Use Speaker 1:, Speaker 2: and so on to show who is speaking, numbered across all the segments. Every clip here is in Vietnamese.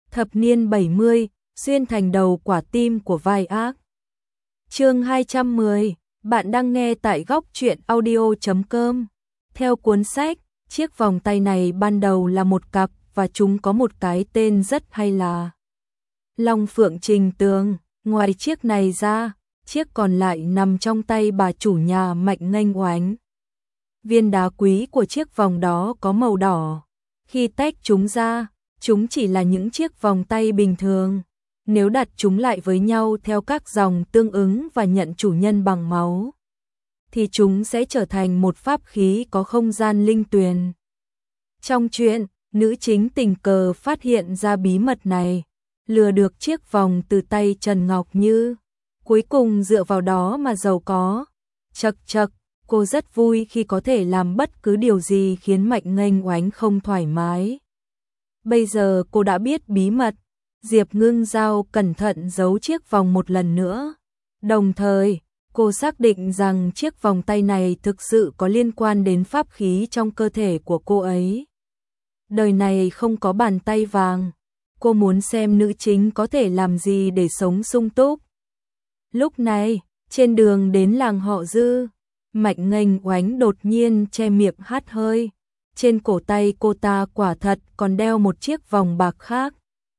Speaker 1: Thập niên 70, xuyên thành đầu quả tim của vai ác. Chương 210, bạn đang nghe tại góc truyện audio.com. Theo cuốn sách, chiếc vòng tay này ban đầu là một cặp và chúng có một cái tên rất hay là Long Phượng Trình Tường. Ngoài chiếc này ra, chiếc còn lại nằm trong tay bà chủ nhà Mạnh Nghênh Oánh. Viên đá quý của chiếc vòng đó có màu đỏ. Khi tách chúng ra, chúng chỉ là những chiếc vòng tay bình thường. Nếu đặt chúng lại với nhau theo các dòng tương ứng và nhận chủ nhân bằng máu, thì chúng sẽ trở thành một pháp khí có không gian linh tuyền. Trong truyện, nữ chính tình cờ phát hiện ra bí mật này, lừa được chiếc vòng từ tay Trần Ngọc Như. Cuối cùng dựa vào đó mà giàu có. Chậc chậc, cô rất vui khi có thể làm bất cứ điều gì khiến Mạnh Nghênh Oánh không thoải mái. Bây giờ cô đã biết bí mật. Diệp Ngưng Giao cẩn thận giấu chiếc vòng một lần nữa. Đồng thời, cô xác định rằng chiếc vòng tay này thực sự có liên quan đến pháp khí trong cơ thể của cô ấy. Đời này không có bàn tay vàng. Cô muốn xem nữ chính có thể làm gì để sống sung túc. Lúc này, trên đường đến làng họ Dư, Mạnh Nghênh Oánh đột nhiên che miệng hắt hơi. Trên cổ tay cô ta quả thật còn đeo một chiếc vòng bạc khác.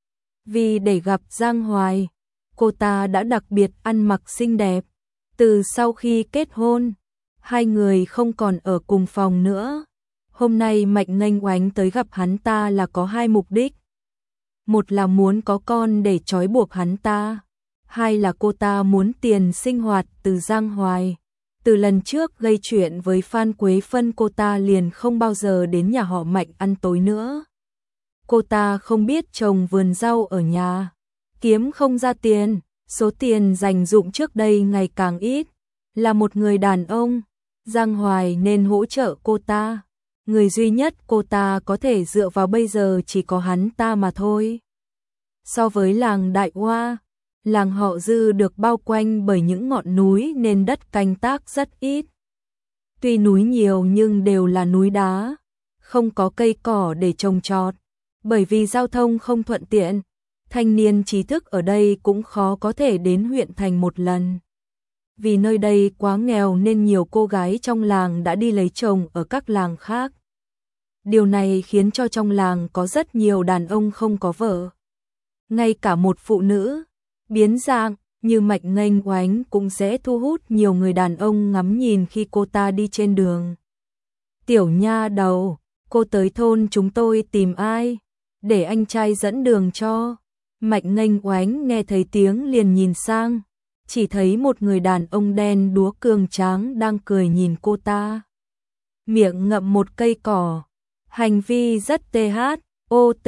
Speaker 1: Vì để gặp Giang Hoài, cô ta đã đặc biệt ăn mặc xinh đẹp. Từ sau khi kết hôn, hai người không còn ở cùng phòng nữa. Hôm nay Mạnh Nghênh Oánh tới gặp hắn ta là có hai mục đích. Một là muốn có con để trói buộc hắn ta. Hai là cô ta muốn tiền sinh hoạt từ Giang Hoài. Từ lần trước gây chuyện với Phan Quế Phân, cô ta liền không bao giờ đến nhà họ Mạnh ăn tối nữa. Cô ta không biết trồng vườn rau ở nhà, kiếm không ra tiền, số tiền dành dụm trước đây ngày càng ít. Là một người đàn ông, Giang Hoài nên hỗ trợ cô ta. Người duy nhất cô ta có thể dựa vào bây giờ chỉ có hắn ta mà thôi. So với làng Đại Hoa, làng họ Dư được bao quanh bởi những ngọn núi nên đất canh tác rất ít. Tuy núi nhiều nhưng đều là núi đá, không có cây cỏ để trồng trọt. Bởi vì giao thông không thuận tiện, thanh niên trí thức ở đây cũng khó có thể đến huyện thành một lần. Vì nơi đây quá nghèo nên nhiều cô gái trong làng đã đi lấy chồng ở các làng khác. Điều này khiến cho trong làng có rất nhiều đàn ông không có vợ. Ngay cả một phụ nữ biến dạng như Mạnh Nghênh Oánh cũng sẽ thu hút nhiều người đàn ông ngắm nhìn khi cô ta đi trên đường. Tiểu nha đầu, cô tới thôn chúng tôi tìm ai? Để anh trai dẫn đường cho. Mạnh Nghênh Oánh nghe thấy tiếng liền nhìn sang, chỉ thấy một người đàn ông đen đúa cường tráng đang cười nhìn cô ta. Miệng ngậm một cây cỏ, hành vi rất THOT.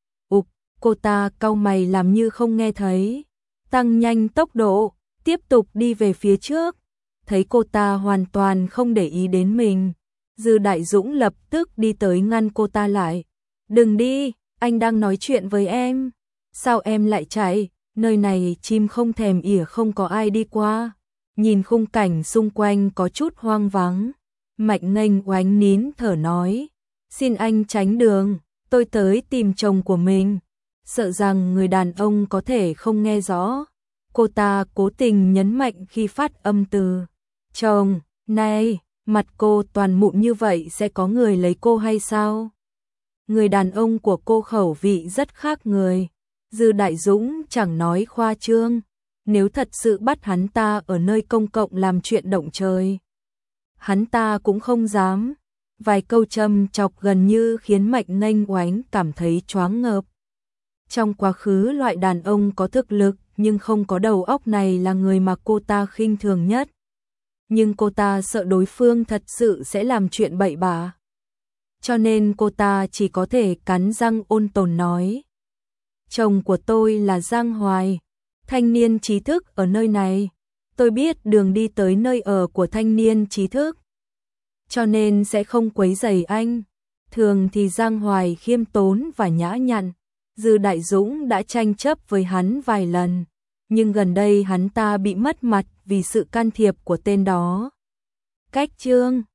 Speaker 1: Cô ta cau mày làm như không nghe thấy, tăng nhanh tốc độ, tiếp tục đi về phía trước. Thấy cô ta hoàn toàn không để ý đến mình, Dư Đại Dũng lập tức đi tới ngăn cô ta lại. Đừng đi, anh đang nói chuyện với em. Sao em lại chạy? Nơi này chim không thèm ỉa, không có ai đi qua. Nhìn khung cảnh xung quanh có chút hoang vắng, Mạnh Nghênh Oánh nín thở nói. Xin anh tránh đường, tôi tới tìm chồng của mình. Sợ rằng người đàn ông có thể không nghe rõ, cô ta cố tình nhấn mạnh khi phát âm từ chồng. Này, mặt cô toàn mụn như vậy sẽ có người lấy cô hay sao? Người đàn ông của cô khẩu vị rất khác người. Dư Đại Dũng chẳng nói khoa trương. Nếu thật sự bắt hắn ta ở nơi công cộng làm chuyện động trời, hắn ta cũng không dám. Vài câu châm chọc gần như khiến Mạnh Nghênh Oánh cảm thấy choáng ngợp. Trong quá khứ, loại đàn ông có thực lực nhưng không có đầu óc này là người mà cô ta khinh thường nhất. Nhưng cô ta sợ đối phương thật sự sẽ làm chuyện bậy bạ, cho nên cô ta chỉ có thể cắn răng ôn tồn nói. Chồng của tôi là Giang Hoài, thanh niên trí thức ở nơi này. Tôi biết đường đi tới nơi ở của thanh niên trí thức, cho nên sẽ không quấy rầy anh. Thường thì Giang Hoài khiêm tốn và nhã nhặn. Dư Đại Dũng đã tranh chấp với hắn vài lần, nhưng gần đây hắn ta bị mất mặt vì sự can thiệp của tên đó. Cách chương